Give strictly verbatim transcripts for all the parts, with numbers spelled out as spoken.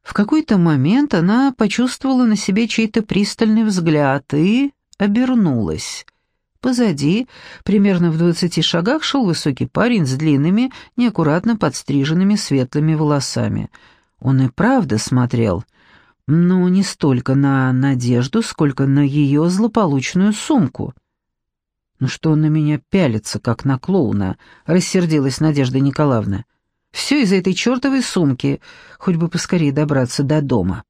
В какой-то момент она почувствовала на себе чей-то пристальный взгляд и обернулась. Позади, примерно в двадцати шагах, шел высокий парень с длинными, неаккуратно подстриженными светлыми волосами. Он и правда смотрел, но не столько на Надежду, сколько на ее злополучную сумку. «Ну что он на меня пялится, как на клоуна?» — рассердилась Надежда Николаевна. «Все из-за этой чертовой сумки, хоть бы поскорее добраться до дома».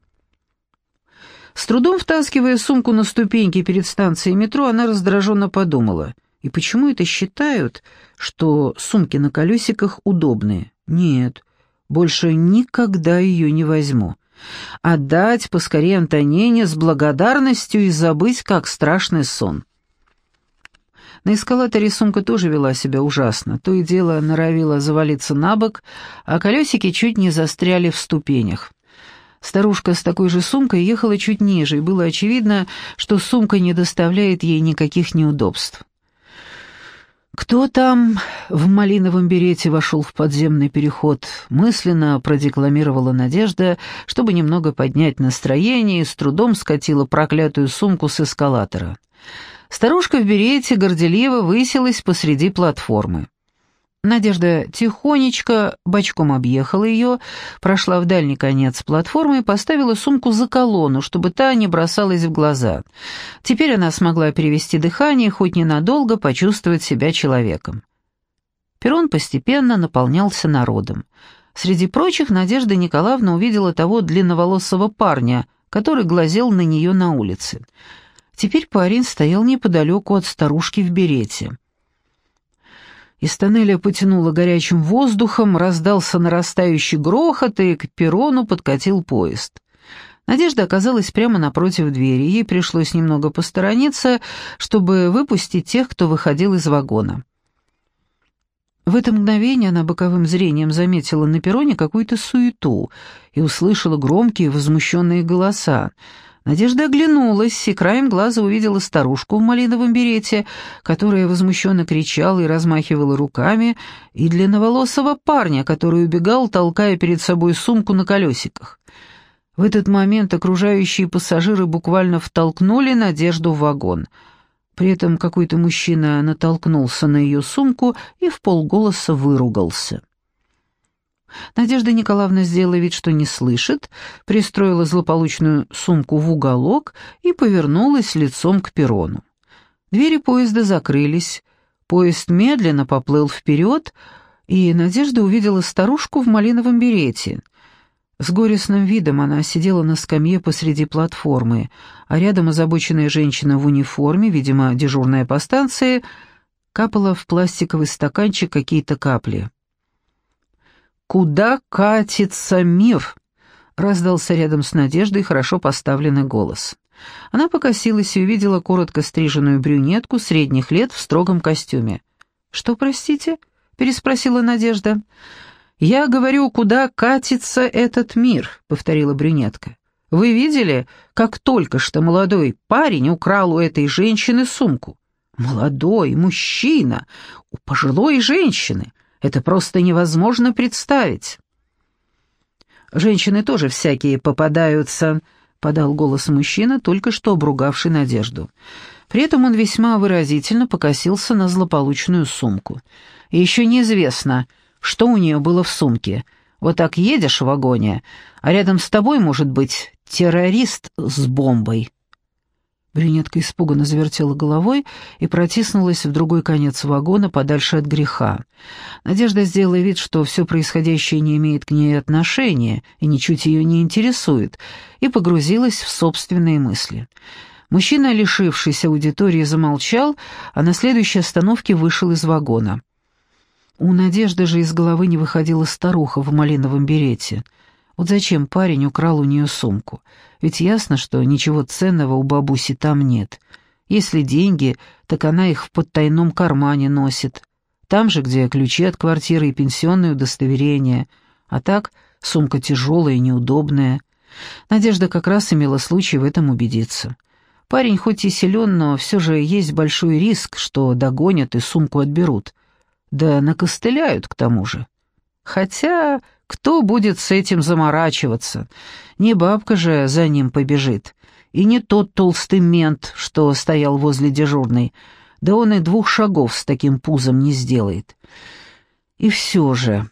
С трудом втаскивая сумку на ступеньки перед станцией метро, она раздраженно подумала: и почему это считают, что сумки на колесиках удобные? Нет, больше никогда ее не возьму. Отдать поскорее Антонине с благодарностью и забыть, как страшный сон. На эскалаторе сумка тоже вела себя ужасно. То и дело норовила завалиться на бок, а колесики чуть не застряли в ступенях. Старушка с такой же сумкой ехала чуть ниже, и было очевидно, что сумка не доставляет ей никаких неудобств. «Кто там в малиновом берете вошел в подземный переход?» мысленно продекламировала Надежда, чтобы немного поднять настроение, и с трудом скатила проклятую сумку с эскалатора. Старушка в берете горделиво высилась посреди платформы. Надежда тихонечко бочком объехала ее, прошла в дальний конец платформы и поставила сумку за колонну, чтобы та не бросалась в глаза. Теперь она смогла перевести дыхание и хоть ненадолго почувствовать себя человеком. Перрон постепенно наполнялся народом. Среди прочих Надежда Николаевна увидела того длинноволосого парня, который глазел на нее на улице. Теперь парень стоял неподалеку от старушки в берете. Из тоннеля потянуло горячим воздухом, раздался нарастающий грохот, и к перрону подкатил поезд. Надежда оказалась прямо напротив двери. Ей пришлось немного посторониться, чтобы выпустить тех, кто выходил из вагона. В это мгновение она боковым зрением заметила на перроне какую-то суету и услышала громкие возмущенные голоса. Надежда оглянулась и краем глаза увидела старушку в малиновом берете, которая возмущенно кричала и размахивала руками, и длинноволосого парня, который убегал, толкая перед собой сумку на колесиках. В этот момент окружающие пассажиры буквально втолкнули Надежду в вагон. При этом какой-то мужчина натолкнулся на ее сумку и вполголоса выругался. Надежда Николаевна сделала вид, что не слышит, пристроила злополучную сумку в уголок и повернулась лицом к перрону. Двери поезда закрылись, поезд медленно поплыл вперед, и Надежда увидела старушку в малиновом берете. С горестным видом она сидела на скамье посреди платформы, а рядом озабоченная женщина в униформе, видимо, дежурная по станции, капала в пластиковый стаканчик какие-то капли. «Куда катится мир?» — раздался рядом с Надеждой хорошо поставленный голос. Она покосилась и увидела коротко стриженную брюнетку средних лет в строгом костюме. «Что, простите?» — переспросила Надежда. «Я говорю, куда катится этот мир?» — повторила брюнетка. «Вы видели, как только что молодой парень украл у этой женщины сумку? Молодой мужчина у пожилой женщины. Это просто невозможно представить». «Женщины тоже всякие попадаются», — подал голос мужчина, только что обругавший Надежду. При этом он весьма выразительно покосился на злополучную сумку. «И еще неизвестно, что у нее было в сумке. Вот так едешь в вагоне, а рядом с тобой может быть террорист с бомбой». Брюнетка испуганно завертела головой и протиснулась в другой конец вагона, подальше от греха. Надежда сделала вид, что все происходящее не имеет к ней отношения и ничуть ее не интересует, и погрузилась в собственные мысли. Мужчина, лишившийся аудитории, замолчал, а на следующей остановке вышел из вагона. У Надежды же из головы не выходила старуха в малиновом берете. Вот зачем парень украл у нее сумку? Ведь ясно, что ничего ценного у бабуси там нет. Если деньги, так она их в подтайном кармане носит. Там же, где ключи от квартиры и пенсионное удостоверение. А так, сумка тяжелая и неудобная. Надежда как раз имела случай в этом убедиться. Парень хоть и силен, но все же есть большой риск, что догонят и сумку отберут. Да накостыляют к тому же. Хотя, Кто будет с этим заморачиваться? Не бабка же за ним побежит. И не тот толстый мент, что стоял возле дежурной. Да он и двух шагов с таким пузом не сделает. И все же...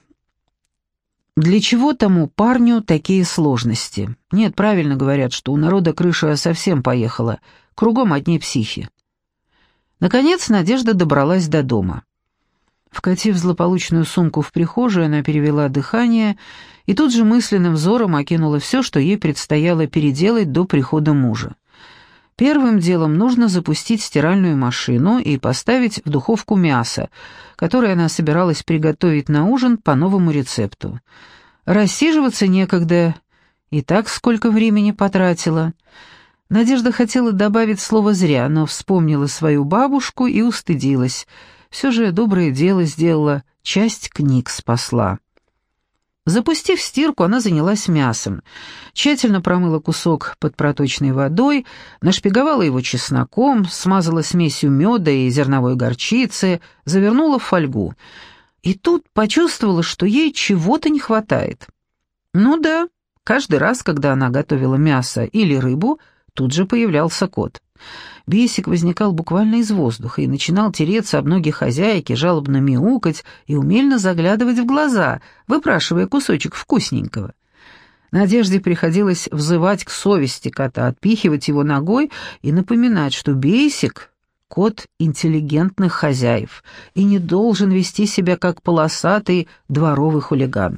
Для чего тому парню такие сложности? Нет, правильно говорят, что у народа крыша совсем поехала. Кругом одни психи. Наконец Надежда добралась до дома. Вкатив злополучную сумку в прихожую, она перевела дыхание и тут же мысленным взором окинула все, что ей предстояло переделать до прихода мужа. Первым делом нужно запустить стиральную машину и поставить в духовку мясо, которое она собиралась приготовить на ужин по новому рецепту. Рассиживаться некогда, и так сколько времени потратила. Надежда хотела добавить слово «зря», но вспомнила свою бабушку и устыдилась. Все же доброе дело сделала, часть книг спасла. Запустив стирку, она занялась мясом. Тщательно промыла кусок под проточной водой, нашпиговала его чесноком, смазала смесью меда и зерновой горчицы, завернула в фольгу. И тут почувствовала, что ей чего-то не хватает. Ну да, каждый раз, когда она готовила мясо или рыбу, тут же появлялся кот. Бесик возникал буквально из воздуха и начинал тереться об ноги хозяйки, жалобно мяукать и умельно заглядывать в глаза, выпрашивая кусочек вкусненького. Надежде приходилось взывать к совести кота, отпихивать его ногой и напоминать, что Бесик — кот интеллигентных хозяев и не должен вести себя как полосатый дворовый хулиган.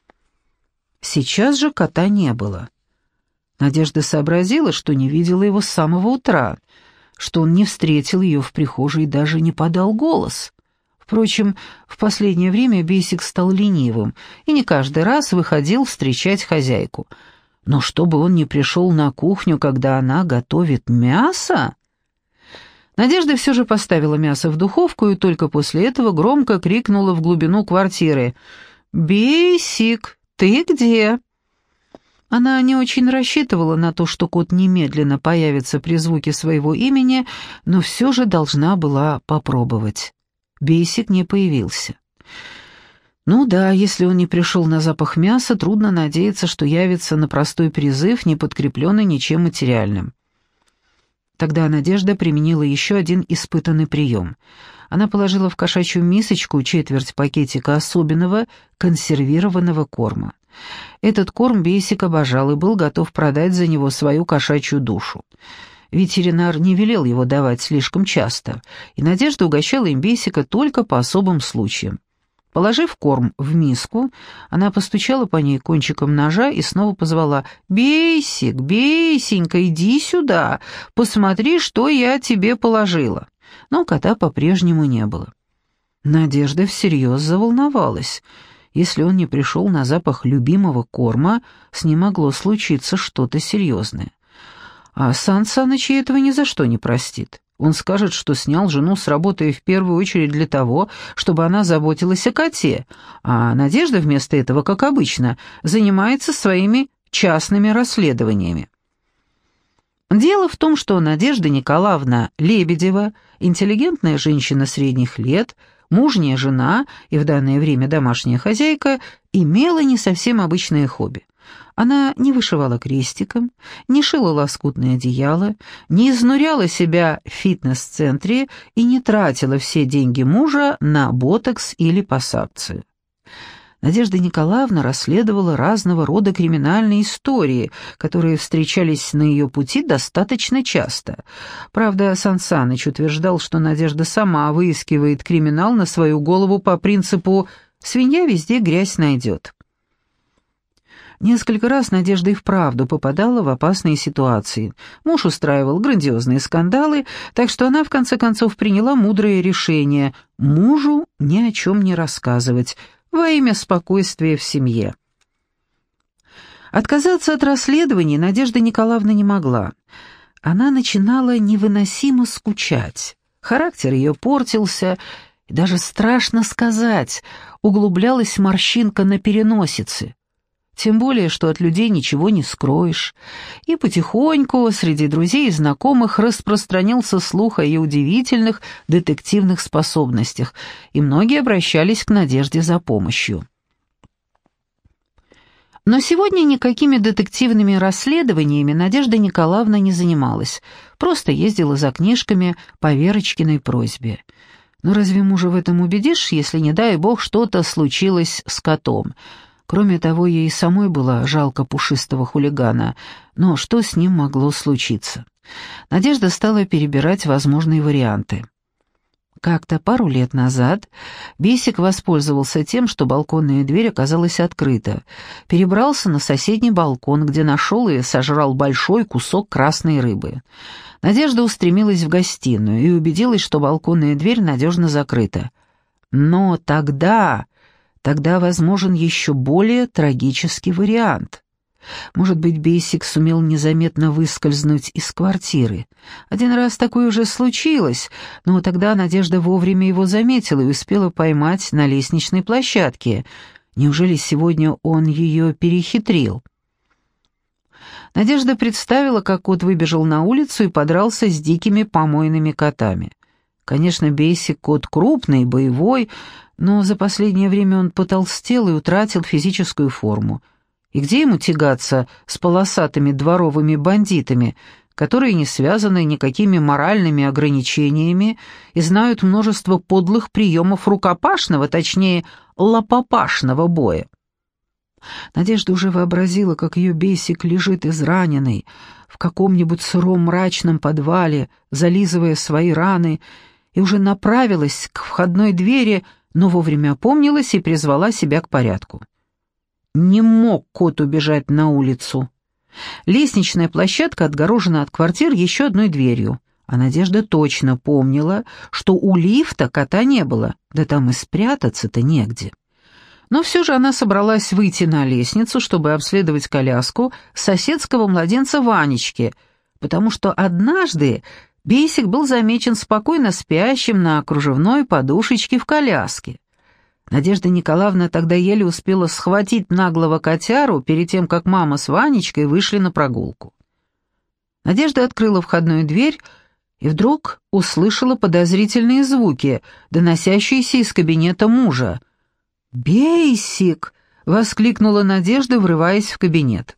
Сейчас же кота не было. Надежда сообразила, что не видела его с самого утра, что он не встретил ее в прихожей и даже не подал голос. Впрочем, в последнее время Бесик стал ленивым и не каждый раз выходил встречать хозяйку. Но чтобы он не пришел на кухню, когда она готовит мясо... Надежда все же поставила мясо в духовку и только после этого громко крикнула в глубину квартиры: «Бесик, ты где?» Она не очень рассчитывала на то, что кот немедленно появится при звуке своего имени, но все же должна была попробовать. Бесик не появился. Ну да, если он не пришел на запах мяса, трудно надеяться, что явится на простой призыв, не подкрепленный ничем материальным. Тогда Надежда применила еще один испытанный прием. Она положила в кошачью мисочку четверть пакетика особенного консервированного корма. Этот корм Бесик обожал и был готов продать за него свою кошачью душу. Ветеринар не велел его давать слишком часто, и Надежда угощала им Бесика только по особым случаям. Положив корм в миску, она постучала по ней кончиком ножа и снова позвала: «Бесик, Бесенька, иди сюда, посмотри, что я тебе положила». Но кота по-прежнему не было. Надежда всерьез заволновалась. Если он не пришел на запах любимого корма, с ним могло случиться что-то серьезное. А Сан Саныч этого ни за что не простит. Он скажет, что снял жену с работы в первую очередь для того, чтобы она заботилась о коте, а Надежда вместо этого, как обычно, занимается своими частными расследованиями. Дело в том, что Надежда Николаевна Лебедева, интеллигентная женщина средних лет, мужняя жена и в данное время домашняя хозяйка, имела не совсем обычное хобби. Она не вышивала крестиком, не шила лоскутное одеяло, не изнуряла себя в фитнес-центре и не тратила все деньги мужа на ботокс или пассацию. Надежда Николаевна расследовала разного рода криминальные истории, которые встречались на ее пути достаточно часто. Правда, Сан Саныч утверждал, что Надежда сама выискивает криминал на свою голову по принципу «свинья везде грязь найдет». Несколько раз Надежда и вправду попадала в опасные ситуации. Муж устраивал грандиозные скандалы, так что она в конце концов приняла мудрое решение – мужу ни о чем не рассказывать, во имя спокойствия в семье. Отказаться от расследований Надежда Николаевна не могла. Она начинала невыносимо скучать. Характер ее портился, и даже страшно сказать, углублялась морщинка на переносице. Тем более, что от людей ничего не скроешь. И потихоньку среди друзей и знакомых распространился слух о ее удивительных детективных способностях, и многие обращались к Надежде за помощью. Но сегодня никакими детективными расследованиями Надежда Николаевна не занималась, просто ездила за книжками по Верочкиной просьбе. Но разве мужа в этом убедишь, если, не дай бог, что-то случилось с котом? Кроме того, ей самой было жалко пушистого хулигана, но что с ним могло случиться? Надежда стала перебирать возможные варианты. Как-то пару лет назад Бесик воспользовался тем, что балконная дверь оказалась открыта, перебрался на соседний балкон, где нашел и сожрал большой кусок красной рыбы. Надежда устремилась в гостиную и убедилась, что балконная дверь надежно закрыта. Но тогда, тогда возможен еще более трагический вариант. Может быть, Бейсик сумел незаметно выскользнуть из квартиры. Один раз такое уже случилось, но тогда Надежда вовремя его заметила и успела поймать на лестничной площадке. Неужели сегодня он ее перехитрил? Надежда представила, как кот выбежал на улицу и подрался с дикими помойными котами. Конечно, Бейсик кот крупный, боевой, но за последнее время он потолстел и утратил физическую форму. И где ему тягаться с полосатыми дворовыми бандитами, которые не связаны никакими моральными ограничениями и знают множество подлых приемов рукопашного, точнее, лапопашного боя? Надежда уже вообразила, как ее Бейсик лежит израненный в каком-нибудь сыром мрачном подвале, зализывая свои раны, и уже направилась к входной двери, но вовремя опомнилась и призвала себя к порядку. Не мог кот убежать на улицу. Лестничная площадка отгорожена от квартир еще одной дверью, а Надежда точно помнила, что у лифта кота не было, да там и спрятаться-то негде. Но все же она собралась выйти на лестницу, чтобы обследовать коляску соседского младенца Ванечки, потому что однажды Бейсик был замечен спокойно спящим на кружевной подушечке в коляске. Надежда Николаевна тогда еле успела схватить наглого котяру перед тем, как мама с Ванечкой вышли на прогулку. Надежда открыла входную дверь и вдруг услышала подозрительные звуки, доносящиеся из кабинета мужа. «Бейсик!» — воскликнула Надежда, врываясь в кабинет.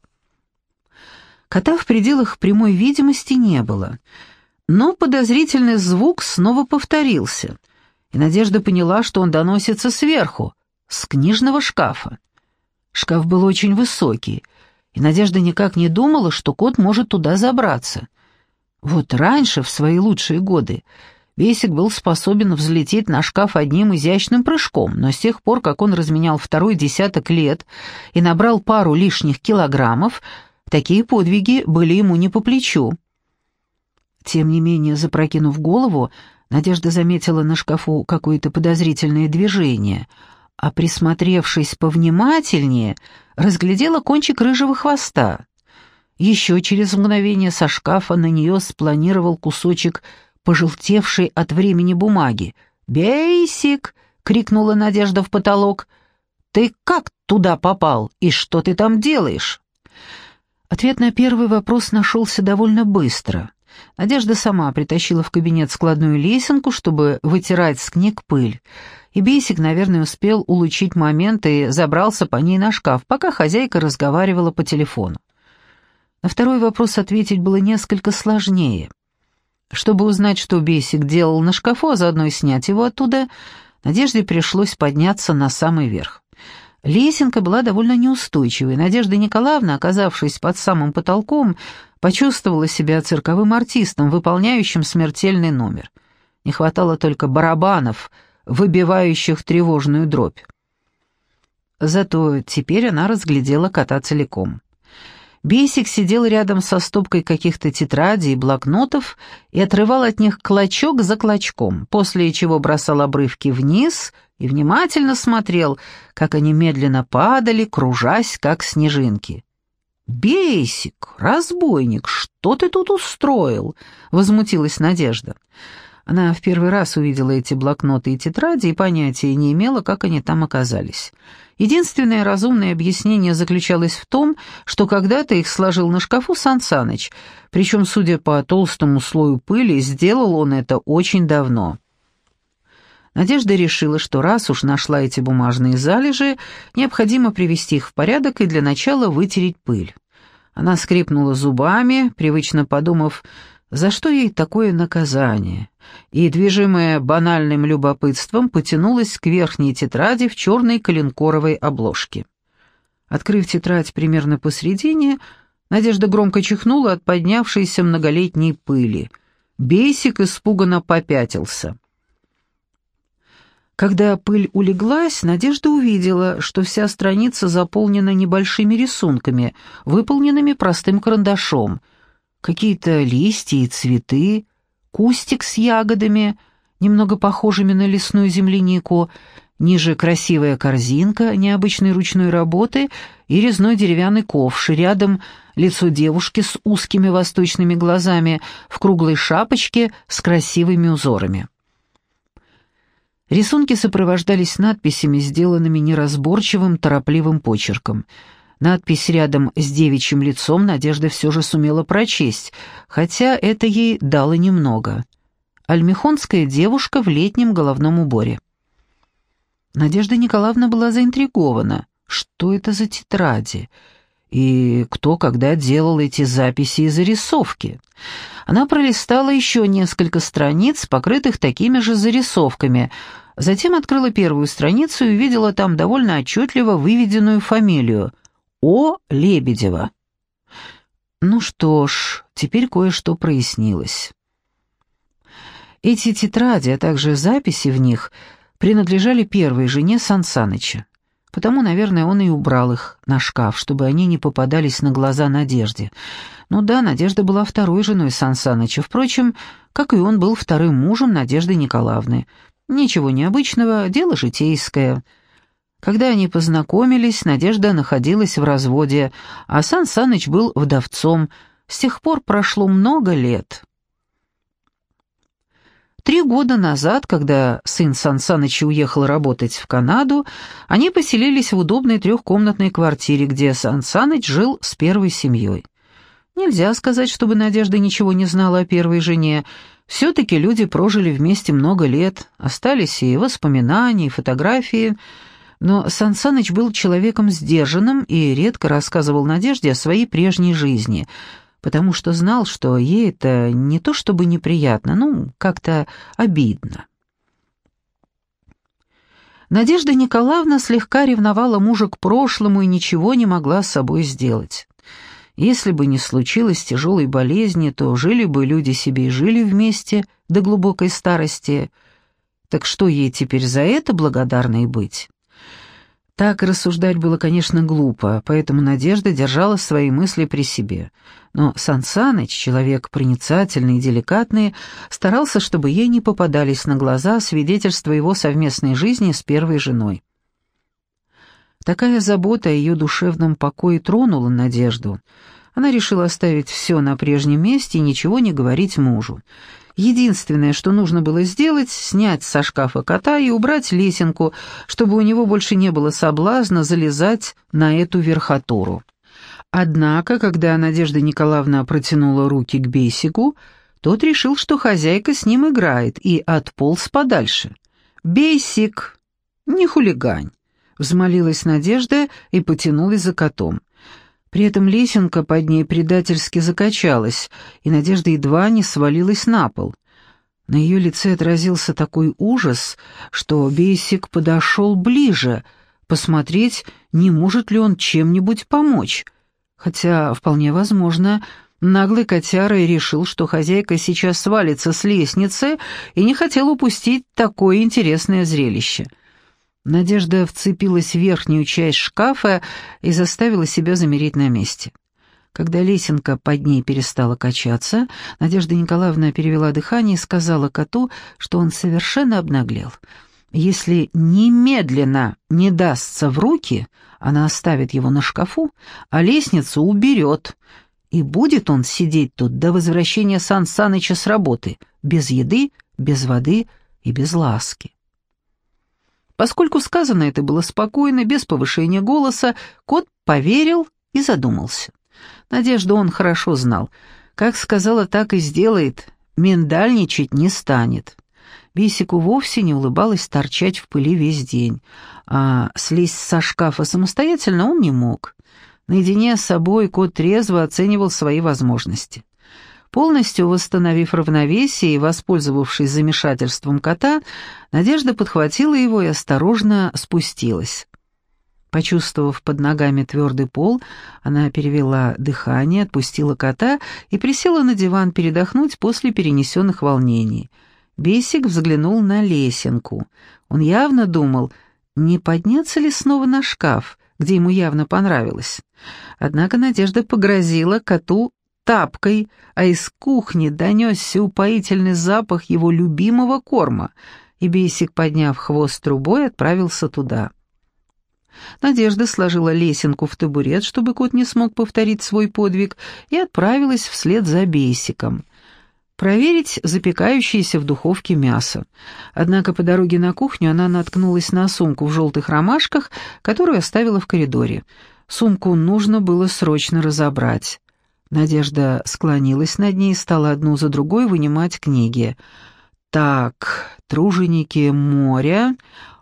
Кота в пределах прямой видимости не было, но подозрительный звук снова повторился — и Надежда поняла, что он доносится сверху, с книжного шкафа. Шкаф был очень высокий, и Надежда никак не думала, что кот может туда забраться. Вот раньше, в свои лучшие годы, Бейсик был способен взлететь на шкаф одним изящным прыжком, но с тех пор, как он разменял второй десяток лет и набрал пару лишних килограммов, такие подвиги были ему не по плечу. Тем не менее, запрокинув голову, Надежда заметила на шкафу какое-то подозрительное движение, а присмотревшись повнимательнее, разглядела кончик рыжего хвоста. Еще через мгновение со шкафа на нее спланировал кусочек пожелтевшей от времени бумаги. «Бейсик!» — крикнула Надежда в потолок. «Ты как туда попал и что ты там делаешь?» Ответ на первый вопрос нашелся довольно быстро. Надежда сама притащила в кабинет складную лесенку, чтобы вытирать с книг пыль, и Бейсик, наверное, успел улучшить момент и забрался по ней на шкаф, пока хозяйка разговаривала по телефону. На второй вопрос ответить было несколько сложнее. Чтобы узнать, что Бейсик делал на шкафу, а заодно и снять его оттуда, Надежде пришлось подняться на самый верх. Лесенка была довольно неустойчивой. Надежда Николаевна, оказавшись под самым потолком, почувствовала себя цирковым артистом, выполняющим смертельный номер. Не хватало только барабанов, выбивающих тревожную дробь. Зато теперь она разглядела кота целиком. Бейсик сидел рядом со стопкой каких-то тетрадей и блокнотов и отрывал от них клочок за клочком, после чего бросал обрывки вниз и внимательно смотрел, как они медленно падали, кружась, как снежинки. «Бейсик, разбойник, что ты тут устроил?» — возмутилась Надежда. Она в первый раз увидела эти блокноты и тетради и понятия не имела, как они там оказались. Единственное разумное объяснение заключалось в том, что когда-то их сложил на шкафу Сан Саныч, причем, судя по толстому слою пыли, сделал он это очень давно. Надежда решила, что раз уж нашла эти бумажные залежи, необходимо привести их в порядок и для начала вытереть пыль. Она скрипнула зубами, привычно подумав, за что ей такое наказание, и, движимая банальным любопытством, потянулась к верхней тетради в черной коленкоровой обложке. Открыв тетрадь примерно посредине, Надежда громко чихнула от поднявшейся многолетней пыли. Бейсик испуганно попятился. Когда пыль улеглась, Надежда увидела, что вся страница заполнена небольшими рисунками, выполненными простым карандашом. Какие-то листья и цветы, кустик с ягодами, немного похожими на лесную землянику, ниже красивая корзинка необычной ручной работы и резной деревянный ковш, рядом лицо девушки с узкими восточными глазами в круглой шапочке с красивыми узорами. Рисунки сопровождались надписями, сделанными неразборчивым, торопливым почерком. Надпись рядом с девичьим лицом Надежда все же сумела прочесть, хотя это ей дало немного. «Альмехонская девушка в летнем головном уборе». Надежда Николаевна была заинтригована. Что это за тетради? И кто когда делал эти записи и зарисовки? Она пролистала еще несколько страниц, покрытых такими же зарисовками, затем открыла первую страницу и увидела там довольно отчетливо выведенную фамилию — О. Лебедева. Ну что ж, теперь кое-что прояснилось. Эти тетради, а также записи в них принадлежали первой жене Сан Саныча. Потому, наверное, он и убрал их на шкаф, чтобы они не попадались на глаза Надежде. Ну да, Надежда была второй женой Сан Саныча, впрочем, как и он был вторым мужем Надежды Николаевны. Ничего необычного, дело житейское. Когда они познакомились, Надежда находилась в разводе, а Сан Саныч был вдовцом. С тех пор прошло много лет. Три года назад, когда сын Сан Саныча уехал работать в Канаду, они поселились в удобной трехкомнатной квартире, где Сан Саныч жил с первой семьей. Нельзя сказать, чтобы Надежда ничего не знала о первой жене. Все-таки люди прожили вместе много лет, остались и воспоминания, и фотографии. Но Сан Саныч был человеком сдержанным и редко рассказывал Надежде о своей прежней жизни – потому что знал, что ей это не то чтобы неприятно, ну, как-то обидно. Надежда Николаевна слегка ревновала мужа к прошлому и ничего не могла с собой сделать. Если бы не случилось тяжелой болезни, то жили бы люди себе и жили вместе до глубокой старости. Так что ей теперь за это благодарной быть? Так рассуждать было, конечно, глупо, поэтому Надежда держала свои мысли при себе. Но Сан Саныч, человек проницательный и деликатный, старался, чтобы ей не попадались на глаза свидетельства его совместной жизни с первой женой. Такая забота о ее душевном покое тронула Надежду. Она решила оставить все на прежнем месте и ничего не говорить мужу. Единственное, что нужно было сделать, снять со шкафа кота и убрать лесенку, чтобы у него больше не было соблазна залезать на эту верхотуру. Однако, когда Надежда Николаевна протянула руки к Бейсику, тот решил, что хозяйка с ним играет, и отполз подальше. «Бейсик, не хулигань!» — взмолилась Надежда и потянулась за котом. При этом лесенка под ней предательски закачалась, и Надежда едва не свалилась на пол. На ее лице отразился такой ужас, что Бейсик подошел ближе, посмотреть, не может ли он чем-нибудь помочь. Хотя, вполне возможно, наглый котяра и решил, что хозяйка сейчас свалится с лестницы и не хотел упустить такое интересное зрелище. Надежда вцепилась в верхнюю часть шкафа и заставила себя замереть на месте. Когда лесенка под ней перестала качаться, Надежда Николаевна перевела дыхание и сказала коту, что он совершенно обнаглел. Если немедленно не дастся в руки, она оставит его на шкафу, а лестницу уберет, и будет он сидеть тут до возвращения Сан Саныча с работы, без еды, без воды и без ласки. Поскольку сказано это было спокойно, без повышения голоса, кот поверил и задумался. Надежду он хорошо знал. Как сказала, так и сделает, миндальничать не станет. Бейсику вовсе не улыбалось торчать в пыли весь день, а слезть со шкафа самостоятельно он не мог. Наедине с собой кот трезво оценивал свои возможности. Полностью восстановив равновесие и воспользовавшись замешательством кота, Надежда подхватила его и осторожно спустилась. Почувствовав под ногами твердый пол, она перевела дыхание, отпустила кота и присела на диван передохнуть после перенесенных волнений. Бейсик взглянул на лесенку. Он явно думал, не подняться ли снова на шкаф, где ему явно понравилось. Однако Надежда погрозила коту тапкой, а из кухни донесся упоительный запах его любимого корма, и Бейсик, подняв хвост трубой, отправился туда. Надежда сложила лесенку в табурет, чтобы кот не смог повторить свой подвиг, и отправилась вслед за Бейсиком. Проверить запекающееся в духовке мясо. Однако по дороге на кухню она наткнулась на сумку в желтых ромашках, которую оставила в коридоре. Сумку нужно было срочно разобрать. Надежда склонилась над ней и стала одну за другой вынимать книги. Так, «Труженики моря»,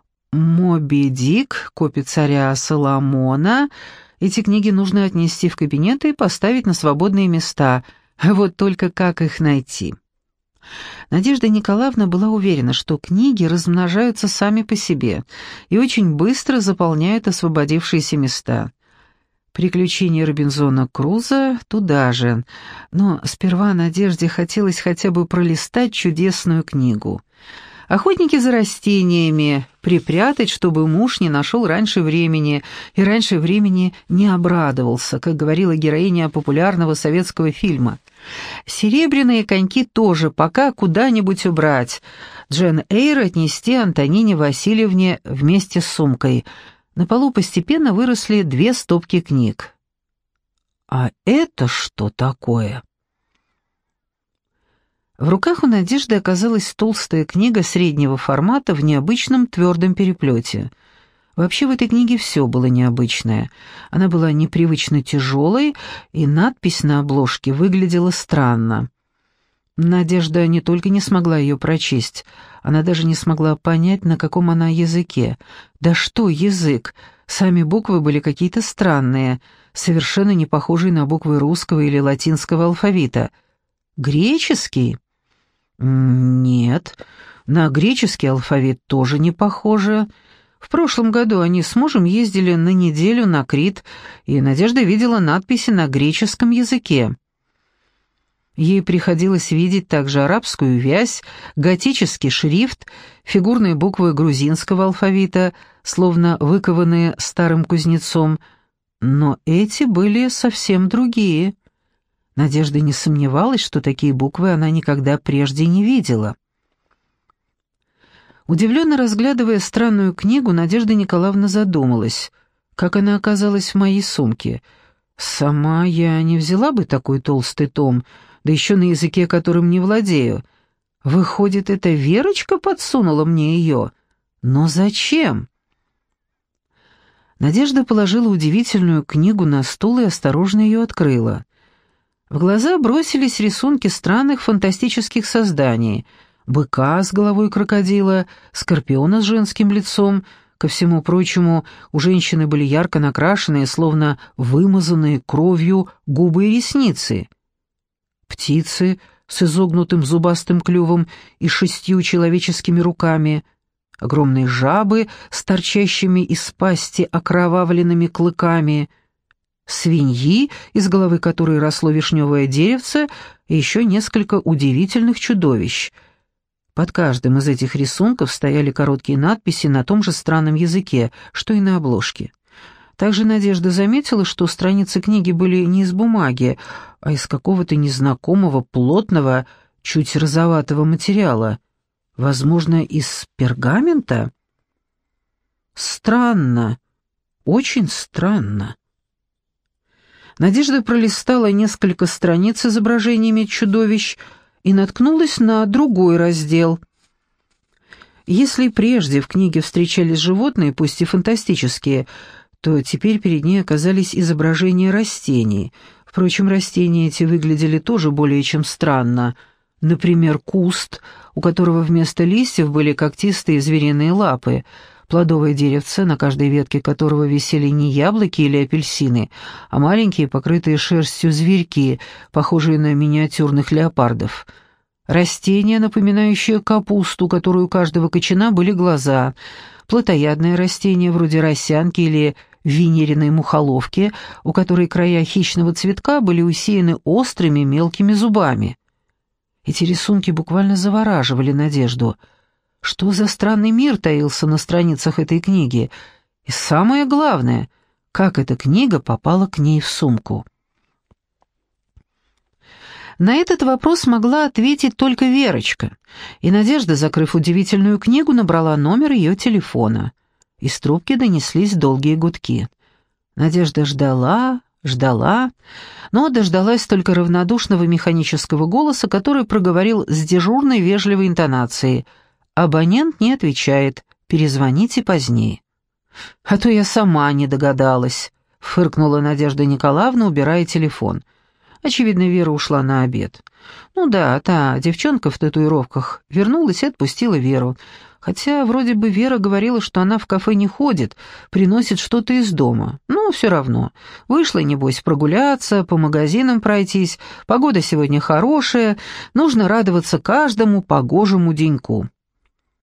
«Моби Дик», «Копи царя Соломона». Эти книги нужно отнести в кабинет и поставить на свободные места. Вот только как их найти? Надежда Николаевна была уверена, что книги размножаются сами по себе и очень быстро заполняют освободившиеся места. «Приключения Робинзона Круза» туда же, но сперва Надежде хотелось хотя бы пролистать чудесную книгу. «Охотники за растениями» припрятать, чтобы муж не нашел раньше времени, и раньше времени не обрадовался, как говорила героиня популярного советского фильма. «Серебряные коньки» тоже пока куда-нибудь убрать. Джен Эйр отнести Антонине Васильевне вместе с сумкой. На полу постепенно выросли две стопки книг. «А это что такое?» В руках у Надежды оказалась толстая книга среднего формата в необычном твердом переплете. Вообще в этой книге все было необычное. Она была непривычно тяжелой, и надпись на обложке выглядела странно. Надежда не только не смогла ее прочесть, она даже не смогла понять, на каком она языке. Да что язык? Сами буквы были какие-то странные, совершенно не похожие на буквы русского или латинского алфавита. Греческий? Нет, на греческий алфавит тоже не похоже. В прошлом году они с мужем ездили на неделю на Крит, и Надежда видела надписи на греческом языке. Ей приходилось видеть также арабскую вязь, готический шрифт, фигурные буквы грузинского алфавита, словно выкованные старым кузнецом, но эти были совсем другие. Надежда не сомневалась, что такие буквы она никогда прежде не видела. Удивленно разглядывая странную книгу, Надежда Николаевна задумалась, как она оказалась в моей сумке. Сама я не взяла бы такой толстый том, да еще на языке, которым не владею. Выходит, это Верочка подсунула мне ее? Но зачем? Надежда положила удивительную книгу на стул и осторожно ее открыла. В глаза бросились рисунки странных фантастических созданий. Быка с головой крокодила, скорпиона с женским лицом. Ко всему прочему, у женщины были ярко накрашенные, словно вымазанные кровью губы и ресницы. Птицы с изогнутым зубастым клювом и шестью человеческими руками. Огромные жабы с торчащими из пасти окровавленными клыками. Свиньи, из головы которой росло вишневое деревце, и еще несколько удивительных чудовищ. Под каждым из этих рисунков стояли короткие надписи на том же странном языке, что и на обложке. Также Надежда заметила, что страницы книги были не из бумаги, а из какого-то незнакомого, плотного, чуть розоватого материала. Возможно, из пергамента? Странно, очень странно. Надежда пролистала несколько страниц с изображениями чудовищ и наткнулась на другой раздел. Если прежде в книге встречались животные, пусть и фантастические, то теперь перед ней оказались изображения растений. Впрочем, растения эти выглядели тоже более чем странно. Например, куст, у которого вместо листьев были когтистые звериные лапы, плодовое деревце, на каждой ветке которого висели не яблоки или апельсины, а маленькие, покрытые шерстью зверьки, похожие на миниатюрных леопардов. Растение, напоминающее капусту, у которой у каждого кочана были глаза, плотоядное растение вроде росянки или венериной мухоловки, у которой края хищного цветка были усеяны острыми мелкими зубами. Эти рисунки буквально завораживали Надежду. Что за странный мир таился на страницах этой книги? И самое главное, как эта книга попала к ней в сумку? На этот вопрос могла ответить только Верочка, и Надежда, закрыв удивительную книгу, набрала номер ее телефона. Из трубки донеслись долгие гудки. Надежда ждала, ждала, но дождалась только равнодушного механического голоса, который проговорил с дежурной вежливой интонацией: «Абонент не отвечает, перезвоните позднее». «А то я сама не догадалась», — фыркнула Надежда Николаевна, убирая телефон. Очевидно, Вера ушла на обед. Ну да, та девчонка в татуировках вернулась и отпустила Веру. Хотя вроде бы Вера говорила, что она в кафе не ходит, приносит что-то из дома. Ну, все равно. Вышла, небось, прогуляться, по магазинам пройтись. Погода сегодня хорошая, нужно радоваться каждому погожему деньку.